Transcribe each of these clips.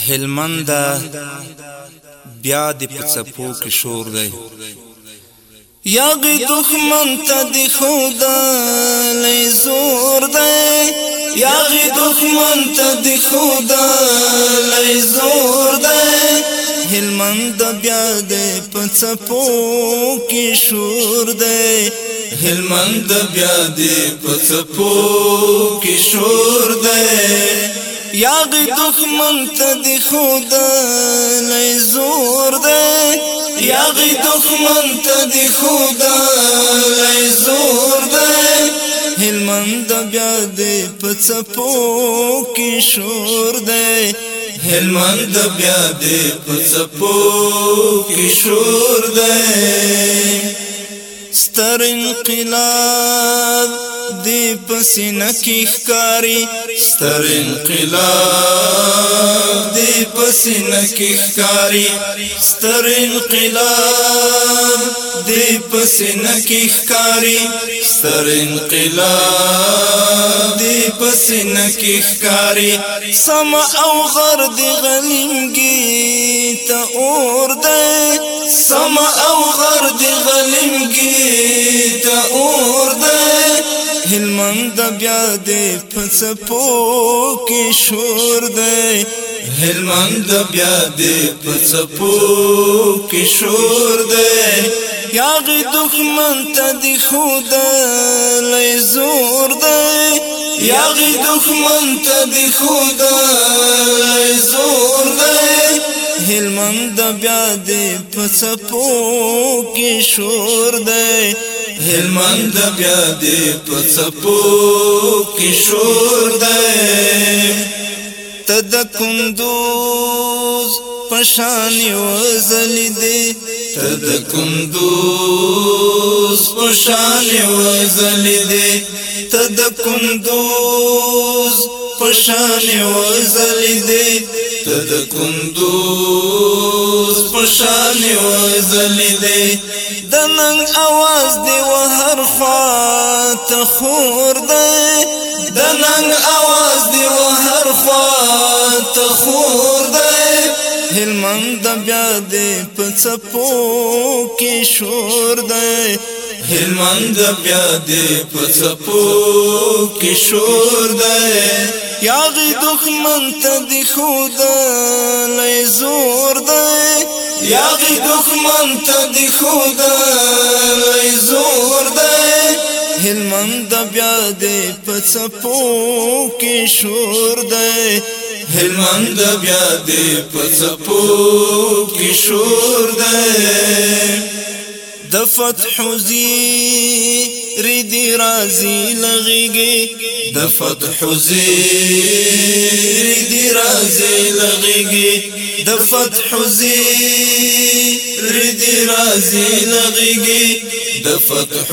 هلمند بیا د پڅپو کې شور دی یاغی دښمن ته د خدا لې زور دی یاغی دښمن ته د خدا لې زور دی هلمند بیا د پڅپو کې شور دی هلمند بیا د پڅپو کې شور دی یاغی دښمن ته د خدا لې زور دی یاغی دښمن ته د خدا لې زور دی هلمند بیا د پڅپو کې شور دی هلمند بیا د پڅپو کې شور دی ستر انقلاب دی پسینه کې ښکاری ستر انقلاب دی پسینه کې ښکاری ستر انقلاب دی پسینه کې ښکاری ستر انقلاب دی پسینه کې ښکاری سم او غر دی غلیمګي ته اور دی سم او غر دی غلیمګي ته اور دی هلمند بیا د پڅپو کې شور دی هلمند بیا د پڅپو کې شور دی یاغی دښمن ته د خدا لې زور دی یاغی دښمن ته د خدا لې زور دی هلمند بیا د پڅپو کې شور دی هلمند بیا د پڅپو کې شور دی ته د کندوز پشان وزلی دی ته د کندوز پشان وزلی دی ته د کندوز پشان وزلی دی ته د کندوز پشان وزلی دی د ننګ اواز دی وهر خوا ته خور دی د ننګ اواز دی وهر خوا ته خور دی هلمند بیا د پڅپو کې شور دی هلمند بیا د پڅپو کې شور دی یاغی دښمن ته د خدا لې زور دی یاغی دښمن ته د خدا لې زور دی هلمند بیا د پڅپو کې شور دی هلمند بیا د پڅپو کې شور دی د فتح زیر دی رازی لغیږي د فتح زیر دی رازی لغیږي د فتح زیر دی رازی لغیږي د فتح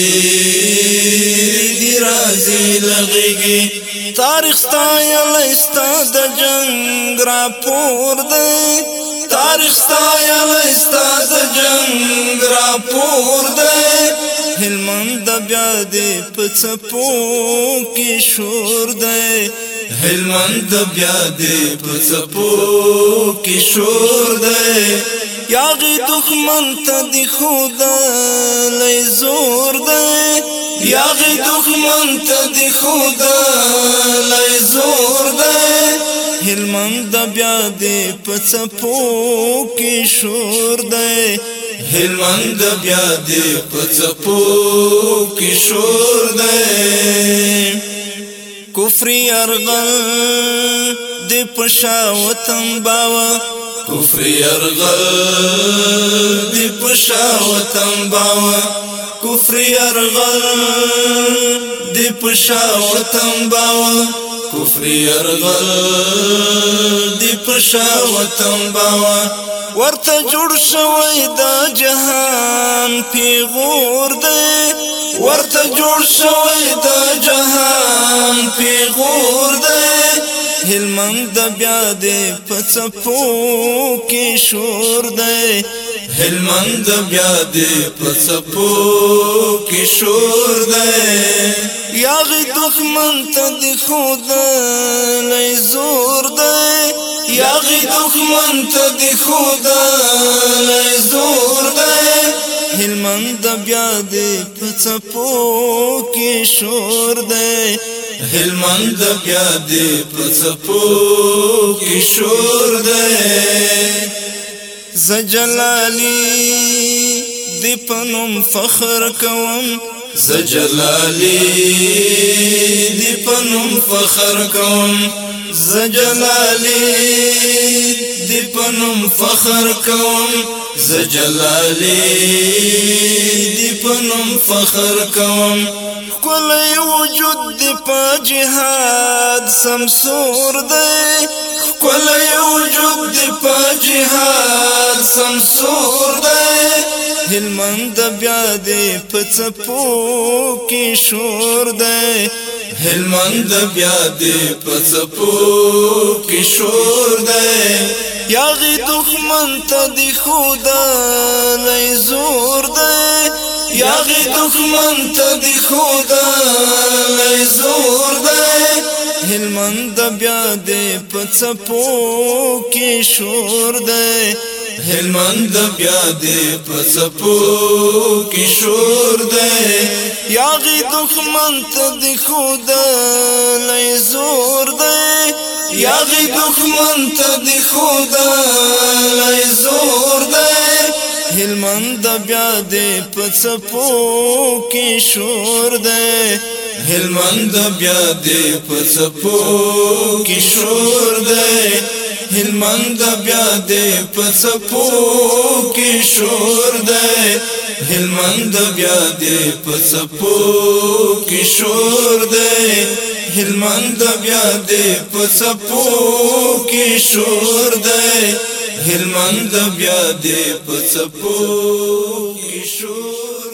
زیر دی رازی لغیږي تاریخ ستایلی ستا د جنگ راپور دی تاریخ ستایلی ستا د جنگ راپور دی هلمند بیا د پڅپو کې شور دی هلمند بیا د پڅپو کې شور دی یاغی دښمن ته د خدا لې زور دی یاغی دښمن ته د خدا لې زور دی هلمند بیا د پڅپو کې شور دی هلمند بیا د پڅپو کې شور دی کفر یرغل د پښاوتن باوا کفر یرغل د پښاوتن باوا کفر یرغل د پښاوتن باوا کفر یرغل د پښاوتن باوا ورته جوړ شوی دا جهان پیغور دی ورته جوړ شوی دا جهان پیغور دی هلمند بیا د پڅپو کې شور دی هلمند بیا د پڅپو کې شور دی یاغی دښمن ته د خدا لې زور دی یاغی دښمن ته د ښودلی زور دی هلمند بیا د په څپو کې شور دی هلمند بیا د په څپو کې شور دی زه جلالي د په نوم فخر کوم زه جلالي د په نوم فخر کوم زه جلالي د په نوم فخر کوم زه جلالي د په نوم فخر کوم ښکلی وجود د په جهاد سمسور دی ښکلی وجود د په جهاد سمسور دی هلمند بیا د په څپو کې شور دی هلمند بیا د په څپو کې شور دی یاغی دښمن ته د ښودلی زور دی یاغی دښمن ته د ښودلی زور دی هلمند بیا د په څپو کې شور دی هلمند بیا د په څپو کې شور دی یاغی دښمن ته د ښودلی زور دی یاغی دښمن ته د ښودلی زور دی هلمند بیا د په څپو کې شور دی هلمند بیا د په څپو کې شور دی هلمند بیا د په څپو کې شور دی هلمند بیا د په څپو کې شور دی هلمند بیا د په څپو کې شور دی هلمند بیا د په څپو کې شور